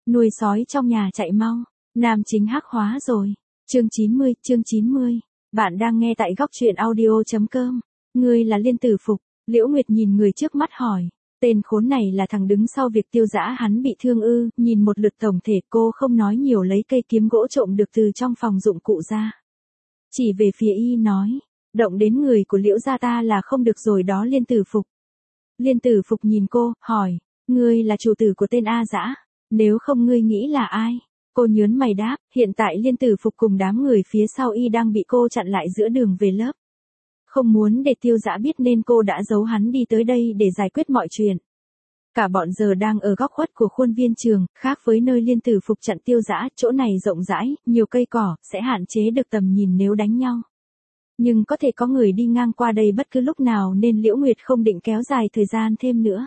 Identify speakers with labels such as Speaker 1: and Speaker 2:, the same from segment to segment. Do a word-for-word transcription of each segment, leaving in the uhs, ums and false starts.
Speaker 1: nuôi sói trong nhà chạy mau, nam chính hắc hóa rồi. Chương chín mươi, chương chín mươi. Bạn đang nghe tại góc truyện audio chấm com. Ngươi là Liên Tử Phục, Liễu Nguyệt nhìn người trước mắt hỏi. Tên khốn này là thằng đứng sau việc Tiêu Dã hắn bị thương ư? Nhìn một lượt tổng thể cô không nói nhiều lấy cây kiếm gỗ trộm được từ trong phòng dụng cụ ra. Chỉ về phía y nói, động đến người của Liễu gia ta là không được rồi đó Liên Tử Phục. Liên Tử Phục nhìn cô, hỏi, ngươi là chủ tử của tên A Dã, nếu không ngươi nghĩ là ai? Cô nhớn mày đáp, hiện tại Liên Tử Phục cùng đám người phía sau y đang bị cô chặn lại giữa đường về lớp. Không muốn để Tiêu Dã biết nên cô đã giấu hắn đi tới đây để giải quyết mọi chuyện. Cả bọn giờ đang ở góc khuất của khuôn viên trường, khác với nơi Liên Tử Phục chặn Tiêu Dã, chỗ này rộng rãi, nhiều cây cỏ, sẽ hạn chế được tầm nhìn nếu đánh nhau. Nhưng có thể có người đi ngang qua đây bất cứ lúc nào nên Liễu Nguyệt không định kéo dài thời gian thêm nữa.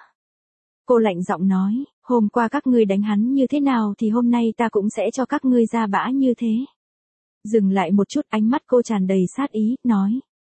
Speaker 1: Cô lạnh giọng nói, hôm qua các ngươi đánh hắn như thế nào thì hôm nay ta cũng sẽ cho các ngươi ra bã như thế. Dừng lại một chút, ánh mắt cô tràn đầy sát ý, nói.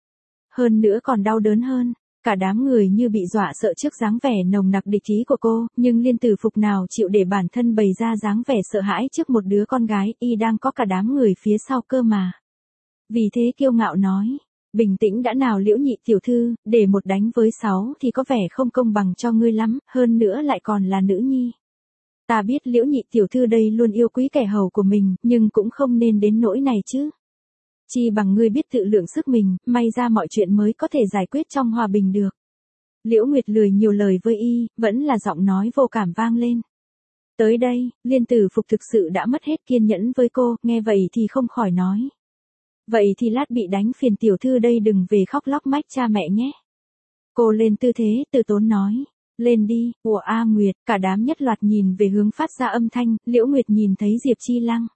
Speaker 1: Hơn nữa còn đau đớn hơn, cả đám người như bị dọa sợ trước dáng vẻ nồng nặc địch ý của cô, nhưng Liên Tử Phục nào chịu để bản thân bày ra dáng vẻ sợ hãi trước một đứa con gái, y đang có cả đám người phía sau cơ mà. Vì thế kiêu ngạo nói, bình tĩnh đã nào Liễu nhị tiểu thư, để một đánh với sáu thì có vẻ không công bằng cho ngươi lắm, hơn nữa lại còn là nữ nhi. Ta biết Liễu nhị tiểu thư đây luôn yêu quý kẻ hầu của mình, nhưng cũng không nên đến nỗi này chứ. Chi bằng ngươi biết tự lượng sức mình, may ra mọi chuyện mới có thể giải quyết trong hòa bình được. Liễu Nguyệt lười nhiều lời với y, vẫn là giọng nói vô cảm vang lên. Tới đây, Liên Tử Phục thực sự đã mất hết kiên nhẫn với cô, nghe vậy thì không khỏi nói. Vậy thì lát bị đánh phiền tiểu thư đây đừng về khóc lóc mách cha mẹ nhé. Cô lên tư thế, từ tốn nói. Lên đi, ủa A Nguyệt, cả đám nhất loạt nhìn về hướng phát ra âm thanh, Liễu Nguyệt nhìn thấy Diệp Chi Lăng.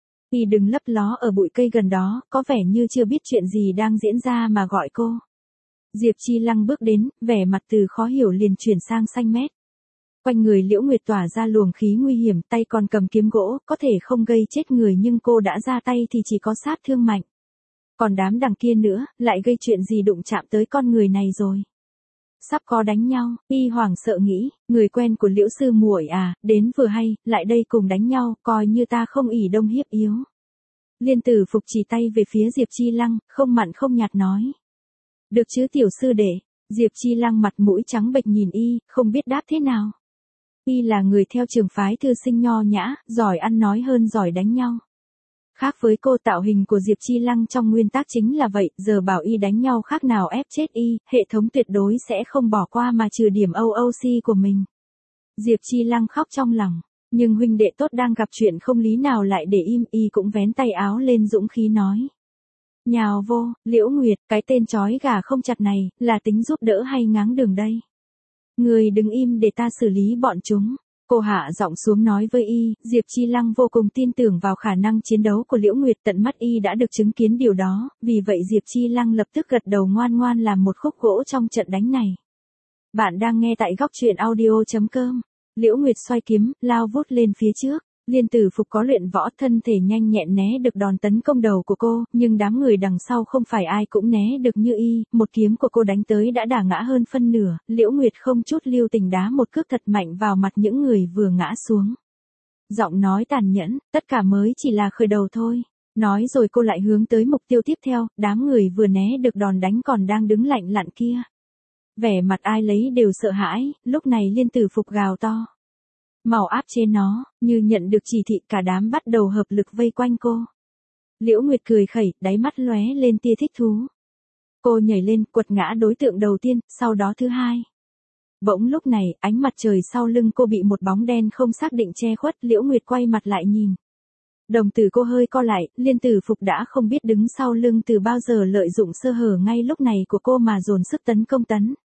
Speaker 1: Y đứng lấp ló ở bụi cây gần đó, có vẻ như chưa biết chuyện gì đang diễn ra mà gọi cô. Diệp Chi Lăng bước đến, vẻ mặt từ khó hiểu liền chuyển sang xanh mét. Quanh người Liễu Nguyệt tỏa ra luồng khí nguy hiểm, tay còn cầm kiếm gỗ, có thể không gây chết người nhưng cô đã ra tay thì chỉ có sát thương mạnh. Còn đám đằng kia nữa, lại gây chuyện gì đụng chạm tới con người này rồi. Sắp có đánh nhau, y hoảng sợ nghĩ, người quen của Liễu sư muội à, đến vừa hay, lại đây cùng đánh nhau, coi như ta không ỷ đông hiếp yếu. Liên Tử Phục chỉ tay về phía Diệp Chi Lăng, không mặn không nhạt nói. Được chứ tiểu sư đệ. Diệp Chi Lăng mặt mũi trắng bệch nhìn y, không biết đáp thế nào. Y là người theo trường phái thư sinh nho nhã, giỏi ăn nói hơn giỏi đánh nhau. Khác với cô, tạo hình của Diệp Chi Lăng trong nguyên tắc chính là vậy, giờ bảo y đánh nhau khác nào ép chết y, hệ thống tuyệt đối sẽ không bỏ qua mà trừ điểm o o xê của mình. Diệp Chi Lăng khóc trong lòng, nhưng huynh đệ tốt đang gặp chuyện không lý nào lại để im, y cũng vén tay áo lên dũng khí nói. Nhào vô, Liễu Nguyệt, cái tên chói gà không chặt này, là tính giúp đỡ hay ngáng đường đây? Người đừng im để ta xử lý bọn chúng. Cô hạ giọng xuống nói với y, Diệp Chi Lăng vô cùng tin tưởng vào khả năng chiến đấu của Liễu Nguyệt, tận mắt y đã được chứng kiến điều đó, vì vậy Diệp Chi Lăng lập tức gật đầu ngoan ngoan làm một khúc gỗ trong trận đánh này. Bạn đang nghe tại góc truyện audio chấm com. Liễu Nguyệt xoay kiếm, lao vút lên phía trước. Liên Tử Phục có luyện võ, thân thể nhanh nhẹn né được đòn tấn công đầu của cô, nhưng đám người đằng sau không phải ai cũng né được như y, một kiếm của cô đánh tới đã đả ngã hơn phân nửa, Liễu Nguyệt không chút lưu tình đá một cước thật mạnh vào mặt những người vừa ngã xuống. Giọng nói tàn nhẫn, tất cả mới chỉ là khởi đầu thôi. Nói rồi cô lại hướng tới mục tiêu tiếp theo, đám người vừa né được đòn đánh còn đang đứng lạnh lặn kia. Vẻ mặt ai lấy đều sợ hãi, lúc này Liên Tử Phục gào to. Màu áp chế nó, như nhận được chỉ thị cả đám bắt đầu hợp lực vây quanh cô. Liễu Nguyệt cười khẩy, đáy mắt lóe lên tia thích thú. Cô nhảy lên, quật ngã đối tượng đầu tiên, sau đó thứ hai. Bỗng lúc này, ánh mặt trời sau lưng cô bị một bóng đen không xác định che khuất, Liễu Nguyệt quay mặt lại nhìn. Đồng tử cô hơi co lại, Liên Tử Phục đã không biết đứng sau lưng từ bao giờ lợi dụng sơ hở ngay lúc này của cô mà dồn sức tấn công tấn.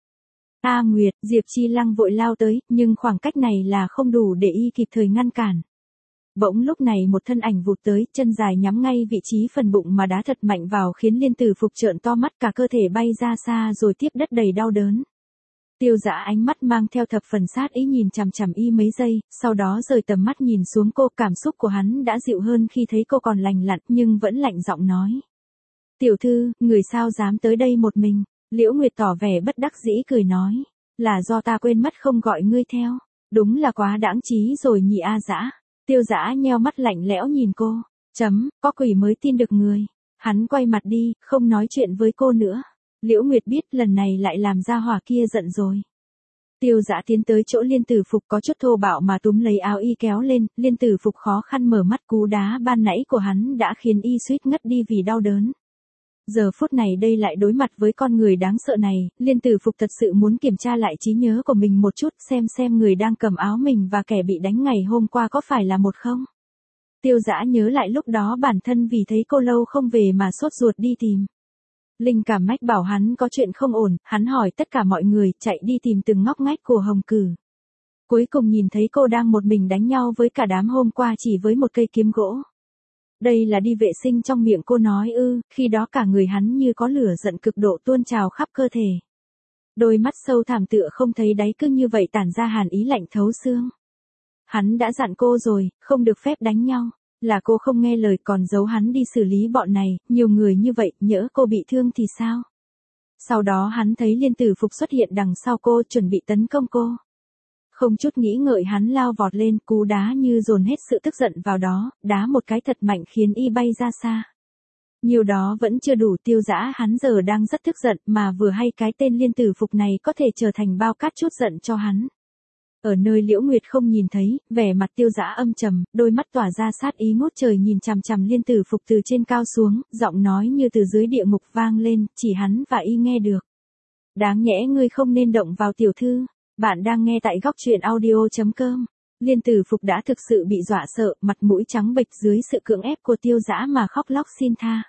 Speaker 1: A Nguyệt, Diệp Chi Lăng vội lao tới, nhưng khoảng cách này là không đủ để y kịp thời ngăn cản. Bỗng lúc này một thân ảnh vụt tới, chân dài nhắm ngay vị trí phần bụng mà đá thật mạnh vào khiến Liên Tử Phục trợn to mắt, cả cơ thể bay ra xa rồi tiếp đất đầy đau đớn. Tiêu Dã ánh mắt mang theo thập phần sát ý nhìn chằm chằm y mấy giây, sau đó rời tầm mắt nhìn xuống cô, cảm xúc của hắn đã dịu hơn khi thấy cô còn lành lặn nhưng vẫn lạnh giọng nói. Tiểu thư, người sao dám tới đây một mình? Liễu Nguyệt tỏ vẻ bất đắc dĩ cười nói, là do ta quên mất không gọi ngươi theo, đúng là quá đãng trí rồi nhị A Dã. Tiêu Dã nheo mắt lạnh lẽo nhìn cô. Chấm, có quỷ mới tin được người. Hắn quay mặt đi, không nói chuyện với cô nữa. Liễu Nguyệt biết lần này lại làm ra hỏa kia giận rồi. Tiêu Dã tiến tới chỗ Liên Tử Phục có chút thô bạo mà túm lấy áo y kéo lên, Liên Tử Phục khó khăn mở mắt, cú đá ban nãy của hắn đã khiến y suýt ngất đi vì đau đớn. Giờ phút này đây lại đối mặt với con người đáng sợ này, Liên Tử Phục thật sự muốn kiểm tra lại trí nhớ của mình một chút, xem xem người đang cầm áo mình và kẻ bị đánh ngày hôm qua có phải là một không. Tiêu Dã nhớ lại lúc đó bản thân vì thấy cô lâu không về mà sốt ruột đi tìm. Linh cảm mách bảo hắn có chuyện không ổn, hắn hỏi tất cả mọi người, chạy đi tìm từng ngóc ngách của Hồng Cử. Cuối cùng nhìn thấy cô đang một mình đánh nhau với cả đám hôm qua chỉ với một cây kiếm gỗ. Đây là đi vệ sinh trong miệng cô nói ư, khi đó cả người hắn như có lửa giận cực độ tuôn trào khắp cơ thể. Đôi mắt sâu thẳm tựa không thấy đáy cứ như vậy tản ra hàn ý lạnh thấu xương. Hắn đã dặn cô rồi, không được phép đánh nhau. Là cô không nghe lời còn giấu hắn đi xử lý bọn này, nhiều người như vậy, nhỡ cô bị thương thì sao? Sau đó hắn thấy Liên Tử Phục xuất hiện đằng sau cô chuẩn bị tấn công cô. Không chút nghĩ ngợi hắn lao vọt lên, cú đá như dồn hết sự tức giận vào đó, đá một cái thật mạnh khiến y bay ra xa. Nhiều đó vẫn chưa đủ, Tiêu Dã hắn giờ đang rất tức giận mà vừa hay cái tên Liên Tử Phục này có thể trở thành bao cát chút giận cho hắn. Ở nơi Liễu Nguyệt không nhìn thấy, vẻ mặt Tiêu Dã âm trầm, đôi mắt tỏa ra sát ý ngút trời nhìn chằm chằm Liên Tử Phục từ trên cao xuống, giọng nói như từ dưới địa ngục vang lên, chỉ hắn và y nghe được. Đáng nhẽ ngươi không nên động vào tiểu thư. Bạn đang nghe tại góc truyện audio chấm com. Liên Tử Phục đã thực sự bị dọa sợ, mặt mũi trắng bệch dưới sự cưỡng ép của Tiêu Dã mà khóc lóc xin tha.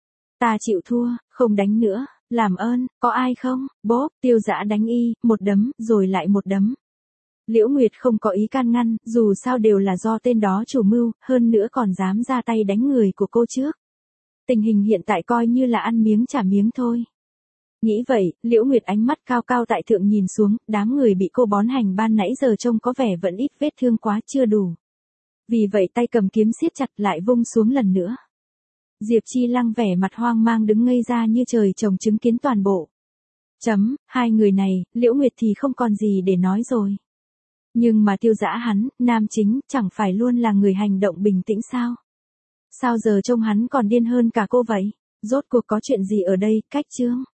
Speaker 1: Ta chịu thua, không đánh nữa, làm ơn, có ai không? Bốp, Tiêu Dã đánh y, một đấm, rồi lại một đấm. Liễu Nguyệt không có ý can ngăn, dù sao đều là do tên đó chủ mưu, hơn nữa còn dám ra tay đánh người của cô trước. Tình hình hiện tại coi như là ăn miếng trả miếng thôi. Nghĩ vậy, Liễu Nguyệt ánh mắt cao cao tại thượng nhìn xuống, đám người bị cô bón hành ban nãy giờ trông có vẻ vẫn ít vết thương quá chưa đủ. Vì vậy tay cầm kiếm siết chặt lại vung xuống lần nữa. Diệp Chi Lăng vẻ mặt hoang mang đứng ngây ra như trời trồng chứng kiến toàn bộ. Chấm, hai người này, Liễu Nguyệt thì không còn gì để nói rồi. Nhưng mà Tiêu Dã hắn, nam chính, chẳng phải luôn là người hành động bình tĩnh sao? Sao giờ trông hắn còn điên hơn cả cô vậy? Rốt cuộc có chuyện gì ở đây, cách chương?